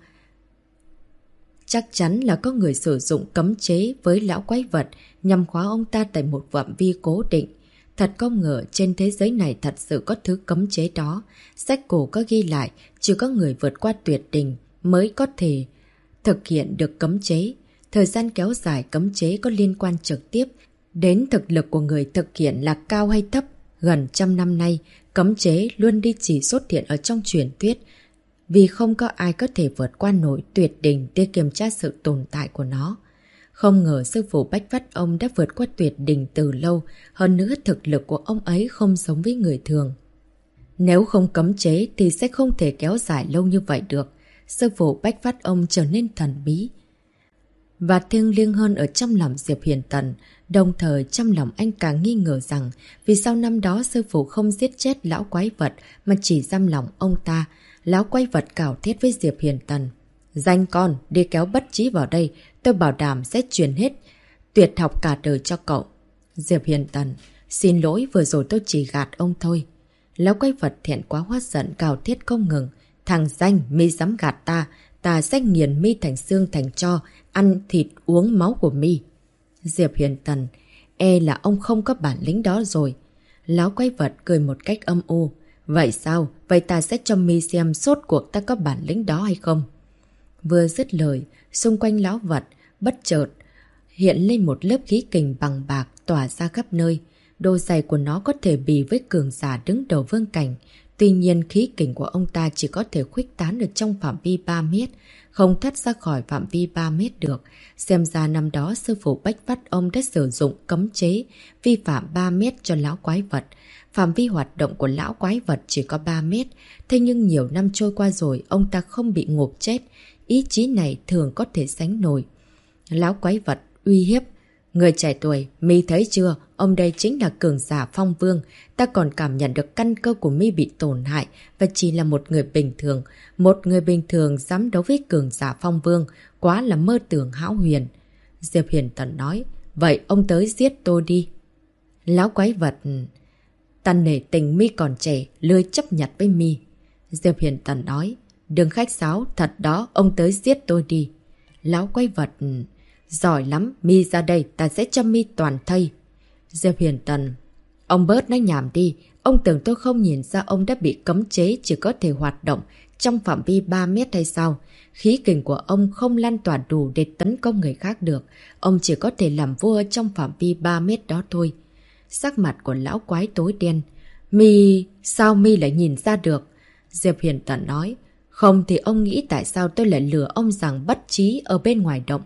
Chắc chắn là có người sử dụng cấm chế với lão quái vật nhằm khóa ông ta tại một phạm vi cố định. Thật không ngờ trên thế giới này thật sự có thứ cấm chế đó. Sách cổ có ghi lại, chỉ có người vượt qua tuyệt đỉnh mới có thể thực hiện được cấm chế. Thời gian kéo dài cấm chế có liên quan trực tiếp đến thực lực của người thực hiện là cao hay thấp. Gần 100 năm nay, cấm chế luôn đi chỉ xuất hiện ở trong truyền thuyết, vì không có ai có thể vượt qua nổi tuyệt đỉnh để kiểm tra sự tồn tại của nó. Không ngờ sư phụ Bách Vắt ông đã vượt qua tuyệt đỉnh từ lâu, hơn nữa thực lực của ông ấy không giống với người thường. Nếu không cấm chế thì sẽ không thể kéo dài lâu như vậy được. Sư phụ Bách Vắt ông trở nên thần bí và thiêng liêng hơn ở trong lòng Diệp Huyền Tần. Đồng thời trong lòng anh càng nghi ngờ rằng vì sao năm đó sư phụ không giết chết lão quái vật mà chỉ giam lòng ông ta. Lão quái vật cào thét với Diệp Huyền Tần. Danh con, đi kéo Bất Trí vào đây, tôi bảo đảm sẽ truyền hết tuyệt học cả đời cho cậu. Diệp Huyền Tần, xin lỗi vừa rồi tôi chỉ gạt ông thôi. Lão quái vật thẹn quá hóa giận cào thét không ngừng. Thằng Danh, mi dám gạt ta sẽ nghiền mi thành xương thành tro, ăn thịt uống máu của mi. Diệp Huyền Tần, e là ông không có bản lĩnh đó rồi. Lão quái vật cười một cách âm u. Vậy sao? Vậy ta sẽ cho mi xem sốt cuộc ta có bản lĩnh đó hay không? Vừa dứt lời, xung quanh lão vật bất chợt hiện lên một lớp khí kình bằng bạc tỏa ra khắp nơi. Đôi giày của nó có thể bì với cường giả đứng đầu vương cảnh. Tuy nhiên khí kình của ông ta chỉ có thể khuếch tán được trong phạm vi 3 mét, không thoát ra khỏi phạm vi 3 mét được. Xem ra năm đó sư phụ Bách Vắt ông đã sử dụng cấm chế vi phạm 3 mét cho lão quái vật. Phạm vi hoạt động của lão quái vật chỉ có 3 mét, thế nhưng nhiều năm trôi qua rồi ông ta không bị ngộp chết. Ý chí này thường có thể sánh nổi. Lão quái vật uy hiếp. Người trẻ tuổi, mi thấy chưa? Ông đây chính là cường giả Phong Vương. Ta còn cảm nhận được căn cơ của mi bị tổn hại và chỉ là một người bình thường. Một người bình thường dám đấu với cường giả Phong Vương. Quá là mơ tưởng hão huyền. Diệp Huyền Tần nói. Vậy ông tới giết tôi đi. Lão quái vật... Ta nể tình mi còn trẻ, lười chấp nhặt với mi. Diệp Huyền Tần nói. Đừng khách sáo, thật đó, ông tới giết tôi đi. Lão quái vật... Giỏi lắm, mi ra đây, ta sẽ cho mi toàn thây. Diệp Huyền Tần. Ông bớt nói nhảm đi. Ông tưởng tôi không nhìn ra ông đã bị cấm chế chỉ có thể hoạt động trong phạm vi 3 mét hay sao? Khí kình của ông không lan tỏa đủ để tấn công người khác được. Ông chỉ có thể làm vua trong phạm vi 3 mét đó thôi. Sắc mặt của lão quái tối đen. Mi... Sao mi lại nhìn ra được? Diệp Huyền Tần nói. Không thì ông nghĩ tại sao tôi lại lừa ông rằng Bất Trí ở bên ngoài động.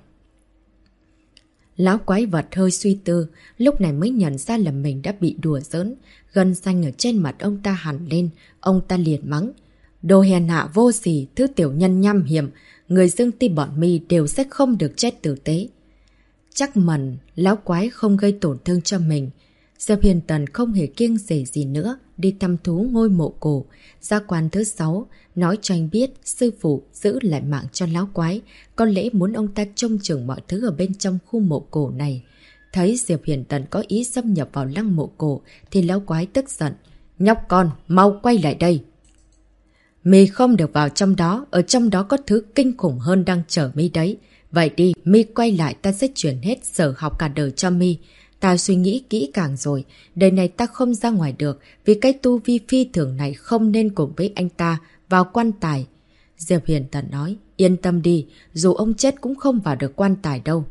Lão quái vật hơi suy tư, lúc này mới nhận ra là mình đã bị đùa giỡn. Gân xanh ở trên mặt ông ta hẳn lên, ông ta liền mắng. Đồ hèn hạ vô sỉ, thứ tiểu nhân nham hiểm, người dương ti bọn mi đều sẽ không được chết tử tế. Chắc mần, lão quái không gây tổn thương cho mình. Diệp Huyền Tần không hề kiêng dè gì nữa, đi thăm thú ngôi mộ cổ. Gia quan thứ 6, nói cho anh biết sư phụ giữ lại mạng cho lão quái, có lẽ muốn ông ta trông chừng mọi thứ ở bên trong khu mộ cổ này. Thấy Diệp Huyền Tần có ý xâm nhập vào lăng mộ cổ thì lão quái tức giận. Nhóc con, mau quay lại đây. Mi không được vào trong đó, ở trong đó có thứ kinh khủng hơn đang chờ mi đấy. Vậy đi, mi quay lại ta sẽ chuyển hết sở học cả đời cho mi. Ta suy nghĩ kỹ càng rồi, đời này ta không ra ngoài được vì cái tu vi phi thường này không nên cùng với anh ta vào quan tài. Diệp Huyền Tần nói, yên tâm đi, dù ông chết cũng không vào được quan tài đâu.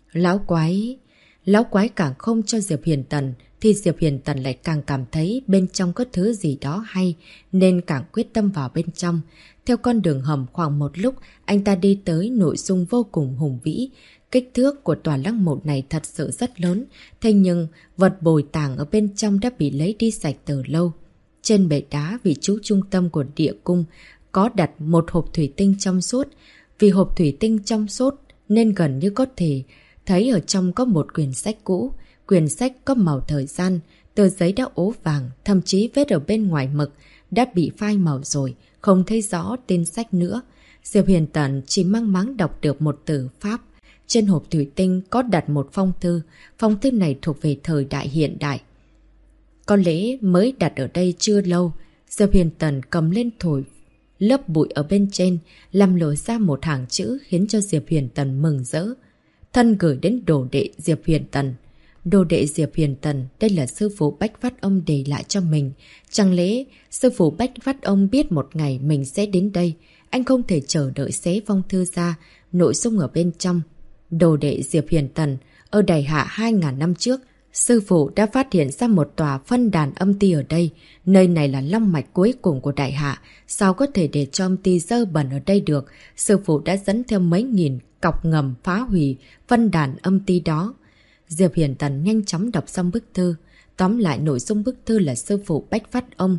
Lão quái càng không cho Diệp Huyền Tần thì Diệp Huyền Tần lại càng cảm thấy bên trong có thứ gì đó hay nên càng quyết tâm vào bên trong. Theo con đường hầm khoảng một lúc, anh ta đi tới nội dung vô cùng hùng vĩ. Kích thước của tòa lăng mộ này thật sự rất lớn, thế nhưng vật bồi tàng ở bên trong đã bị lấy đi sạch từ lâu. Trên bệ đá vị trí trung tâm của địa cung có đặt một hộp thủy tinh trong suốt. Vì hộp thủy tinh trong suốt nên gần như có thể thấy ở trong có một quyển sách cũ. Quyển sách có màu thời gian, tờ giấy đã ố vàng, thậm chí vết ở bên ngoài mực đã bị phai màu rồi, không thấy rõ tên sách nữa. Diệp Huyền Tần chỉ mang máng đọc được một từ Pháp. Trên hộp thủy tinh có đặt một phong thư. Phong thư này thuộc về thời đại hiện đại. Có lẽ mới đặt ở đây chưa lâu. Diệp Huyền Tần cầm lên thổi lớp bụi ở bên trên, làm lộ ra một hàng chữ khiến cho Diệp Huyền Tần mừng rỡ. Thân gửi đến đồ đệ Diệp Huyền Tần. Đồ đệ Diệp Huyền Tần, đây là sư phụ Bách Phát Ông để lại cho mình. Chẳng lẽ sư phụ Bách Phát Ông biết một ngày mình sẽ đến đây? Anh không thể chờ đợi xé phong thư ra, nội dung ở bên trong. Đồ đệ Diệp Huyền Tần, ở Đại Hạ 2.000 năm trước, sư phụ đã phát hiện ra một tòa phân đàn âm ti ở đây. Nơi này là long mạch cuối cùng của Đại Hạ. Sao có thể để cho âm ti dơ bẩn ở đây được? Sư phụ đã dẫn theo mấy nghìn cọc ngầm phá hủy phân đàn âm ti đó. Diệp Huyền Tần nhanh chóng đọc xong bức thư. Tóm lại nội dung bức thư là sư phụ Bách Phát Ông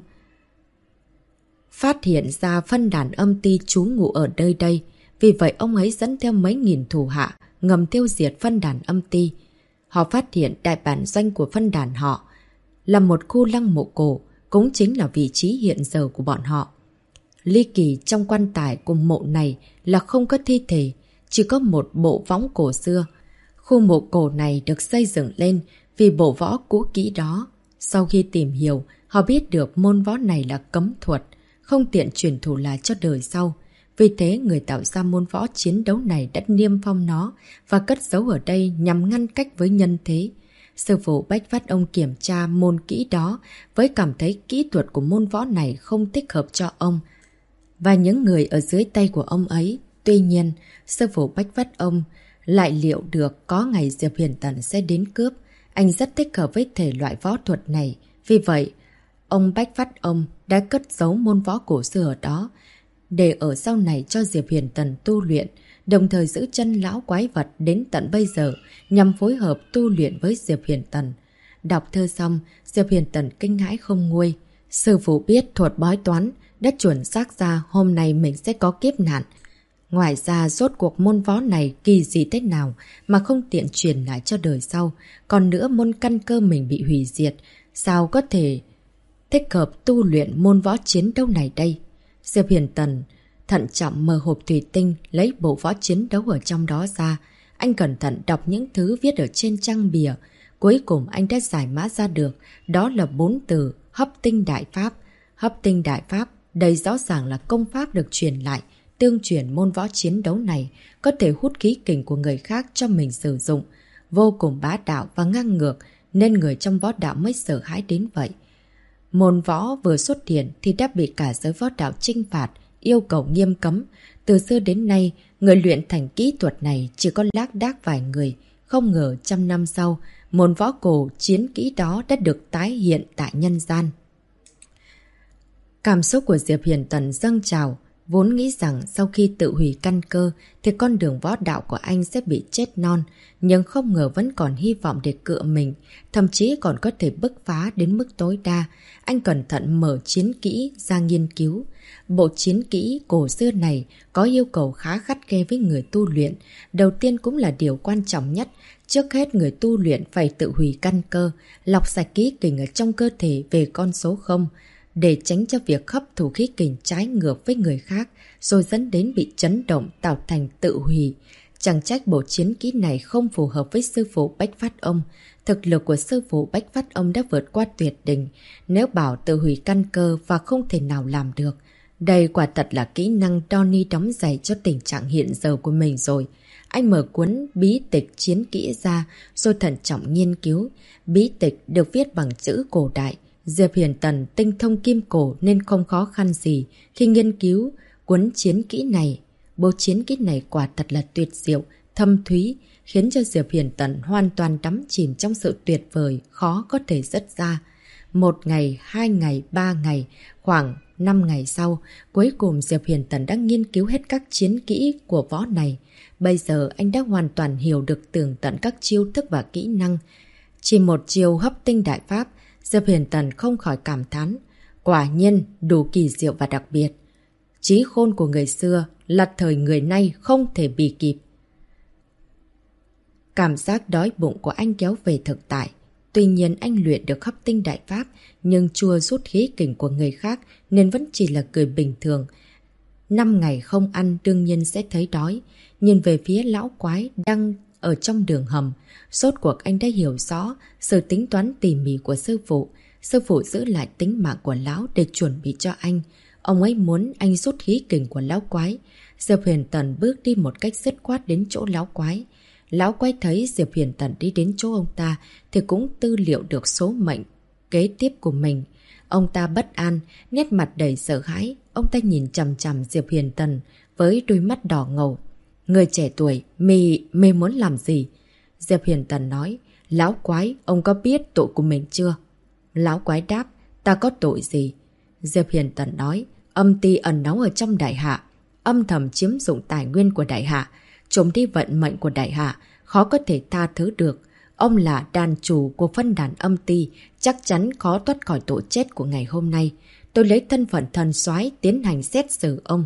phát hiện ra phân đàn âm ti trú ngụ ở nơi đây. Vì vậy ông ấy dẫn theo mấy nghìn thủ hạ ngầm tiêu diệt phân đàn âm ti. Họ phát hiện đại bản doanh của phân đàn họ là một khu lăng mộ cổ, cũng chính là vị trí hiện giờ của bọn họ. Ly kỳ trong quan tài của mộ này là không có thi thể, chỉ có một bộ võng cổ xưa. Khu mộ cổ này được xây dựng lên vì bộ võ cũ kỹ đó. Sau khi tìm hiểu, họ biết được môn võ này là cấm thuật, không tiện truyền thụ lại cho đời sau. Vì thế người tạo ra môn võ chiến đấu này đã niêm phong nó và cất giấu ở đây nhằm ngăn cách với nhân thế. Sư phụ Bách Phát Ông kiểm tra môn kỹ đó với cảm thấy kỹ thuật của môn võ này không thích hợp cho ông và những người ở dưới tay của ông ấy. Tuy nhiên, sư phụ Bách Phát Ông lại liệu được có ngày Diệp Huyền Tần sẽ đến cướp. Anh rất thích hợp với thể loại võ thuật này. Vì vậy, ông Bách Phát Ông đã cất giấu môn võ cổ xưa ở đó để ở sau này cho Diệp Huyền Tần tu luyện, đồng thời giữ chân lão quái vật đến tận bây giờ nhằm phối hợp tu luyện với Diệp Huyền Tần. Đọc thơ xong, Diệp Huyền Tần kinh hãi không nguôi. Sư phụ biết thuật bói toán đã chuẩn xác ra hôm nay mình sẽ có kiếp nạn. Ngoài ra rốt cuộc môn võ này kỳ gì thế nào mà không tiện truyền lại cho đời sau. Còn nữa môn căn cơ mình bị hủy diệt, sao có thể thích hợp tu luyện môn võ chiến đấu này đây? Diệp Huyền Tần thận trọng mở hộp thủy tinh, lấy bộ võ chiến đấu ở trong đó ra. Anh cẩn thận đọc những thứ viết ở trên trang bìa. Cuối cùng anh đã giải mã ra được. Đó là 4 từ hấp tinh đại pháp. Hấp tinh đại pháp, đây rõ ràng là công pháp được truyền lại. Tương truyền môn võ chiến đấu này có thể hút khí kình của người khác cho mình sử dụng. Vô cùng bá đạo và ngang ngược, nên người trong võ đạo mới sợ hãi đến vậy. Môn võ vừa xuất hiện thì đã bị cả giới võ đạo chinh phạt, yêu cầu nghiêm cấm. Từ xưa đến nay, người luyện thành kỹ thuật này chỉ có lác đác vài người. Không ngờ 100 năm sau, môn võ cổ chiến kỹ đó đã được tái hiện tại nhân gian. Cảm xúc của Diệp Huyền Tần dâng trào, vốn nghĩ rằng sau khi tự hủy căn cơ thì con đường võ đạo của anh sẽ bị chết non, nhưng không ngờ vẫn còn hy vọng để cựa mình, thậm chí còn có thể bứt phá đến mức tối đa. Anh cẩn thận mở chiến kỹ ra nghiên cứu. Bộ chiến kỹ cổ xưa này có yêu cầu khá khắt khe với người tu luyện. Đầu tiên cũng là điều quan trọng nhất. Trước hết người tu luyện phải tự hủy căn cơ, lọc sạch khí kình ở trong cơ thể về con số 0, để tránh cho việc hấp thụ khí kình trái ngược với người khác, rồi dẫn đến bị chấn động tạo thành tự hủy. Chẳng trách bộ chiến kỹ này không phù hợp với sư phụ Bách Phát Ông. Thực lực của sư phụ Bách Phát Ông đã vượt qua tuyệt đỉnh. Nếu bảo tự hủy căn cơ và không thể nào làm được. Đây quả thật là kỹ năng Tony đóng giày cho tình trạng hiện giờ của mình rồi. Anh mở cuốn bí tịch chiến kỹ ra rồi thận trọng nghiên cứu. Bí tịch được viết bằng chữ cổ đại. Diệp Huyền Tần tinh thông kim cổ nên không khó khăn gì khi nghiên cứu cuốn chiến kỹ này. Bộ chiến kỹ này quả thật là tuyệt diệu, thâm thúy, khiến cho Diệp Huyền Tần hoàn toàn đắm chìm trong sự tuyệt vời, khó có thể dứt ra. 1 ngày, 2 ngày, 3 ngày, khoảng 5 ngày sau, cuối cùng Diệp Huyền Tần đã nghiên cứu hết các chiến kỹ của võ này. Bây giờ anh đã hoàn toàn hiểu được tường tận các chiêu thức và kỹ năng. Chỉ một chiêu hấp tinh đại pháp, Diệp Huyền Tần không khỏi cảm thán. Quả nhiên đủ kỳ diệu và đặc biệt. Trí khôn của người xưa là thời người nay không thể bì kịp. Cảm giác đói bụng của anh kéo về thực tại. Tuy nhiên anh luyện được khắp tinh đại pháp, nhưng chua rút khí kình của người khác nên vẫn chỉ là người bình thường. 5 ngày không ăn đương nhiên sẽ thấy đói. Nhìn về phía lão quái đang ở trong đường hầm, rốt cuộc anh đã hiểu rõ sự tính toán tỉ mỉ của sư phụ. Sư phụ giữ lại tính mạng của lão để chuẩn bị cho anh. Ông ấy muốn anh rút khí kình của lão quái. Diệp Huyền Tần bước đi một cách dứt khoát đến chỗ lão quái. Lão quái thấy Diệp Huyền Tần đi đến chỗ ông ta thì cũng tư liệu được số mệnh kế tiếp của mình. Ông ta bất an, nét mặt đầy sợ hãi. Ông ta nhìn chằm chằm Diệp Huyền Tần với đôi mắt đỏ ngầu. Người trẻ tuổi, mày muốn làm gì? Diệp Huyền Tần nói, lão quái, ông có biết tội của mình chưa? Lão quái đáp, ta có tội gì? Diệp Huyền Tần nói, âm ty ẩn náu ở trong đại hạ, âm thầm chiếm dụng tài nguyên của đại hạ, trộm đi vận mệnh của đại hạ, khó có thể tha thứ được. Ông là đàn chủ của phân đàn âm ty, chắc chắn khó thoát khỏi tội chết của ngày hôm nay. Tôi lấy thân phận thần soái tiến hành xét xử ông.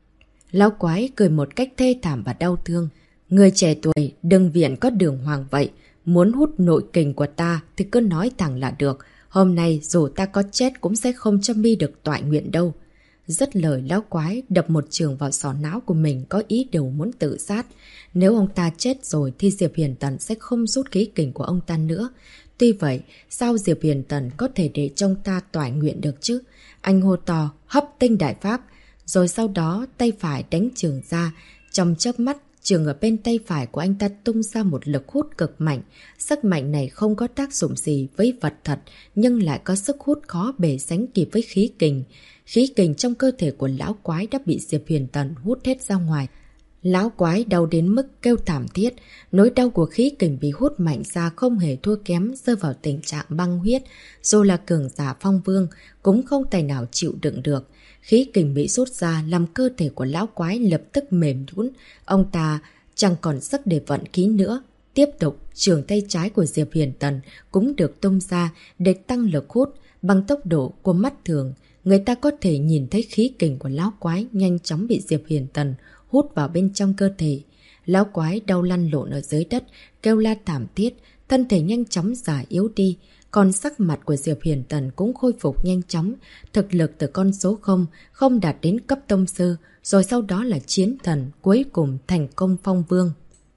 Lão quái cười một cách thê thảm và đau thương. Người trẻ tuổi, đừng viện có đường hoàng vậy. Muốn hút nội kình của ta thì cứ nói thẳng là được. Hôm nay dù ta có chết cũng sẽ không cho mi được toại nguyện đâu. Dứt lời lão quái đập một trường vào sọ não của mình, có ý đều muốn tự sát. Nếu ông ta chết rồi thì Diệp Huyền Tần sẽ không rút khí kình của ông ta nữa. Tuy vậy, sao Diệp Huyền Tần có thể để cho ông ta toại nguyện được chứ? Anh hô to, hấp tinh đại pháp. Rồi sau đó tay phải đánh trường ra. Trong chớp mắt, trường ở bên tay phải của anh ta tung ra một lực hút cực mạnh. Sức mạnh này không có tác dụng gì với vật thật, nhưng lại có sức hút khó bề sánh kịp với khí kình. Khí kình trong cơ thể của lão quái đã bị Diệp Huyền Tần hút hết ra ngoài. Lão quái đau đến mức kêu thảm thiết. Nỗi đau của khí kình bị hút mạnh ra không hề thua kém, rơi vào tình trạng băng huyết. Dù là cường giả phong vương cũng không tài nào chịu đựng được. Khí kình bị rút ra làm cơ thể của lão quái lập tức mềm nhũn. Ông ta chẳng còn sức để vận khí nữa. Tiếp tục, trường tay trái của Diệp Huyền Tần cũng được tung ra để tăng lực hút. Bằng tốc độ của mắt thường, người ta có thể nhìn thấy khí kình của lão quái nhanh chóng bị Diệp Huyền Tần hút vào bên trong cơ thể. Lão quái đau lăn lộn ở dưới đất, kêu la thảm thiết, thân thể nhanh chóng già yếu đi. Còn sắc mặt của Diệp Huyền Tần cũng khôi phục nhanh chóng. Thực lực từ con số 0 không đạt đến cấp tông sư, rồi sau đó là chiến thần, cuối cùng thành công phong vương.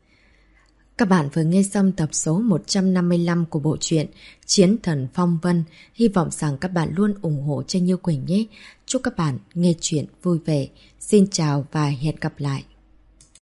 Các bạn vừa nghe xong tập số 155 của bộ truyện Chiến Thần Phong Vân. Hy vọng rằng các bạn luôn ủng hộ cho Như Quỳnh nhé. Chúc các bạn nghe chuyện vui vẻ. Xin chào và hẹn gặp lại.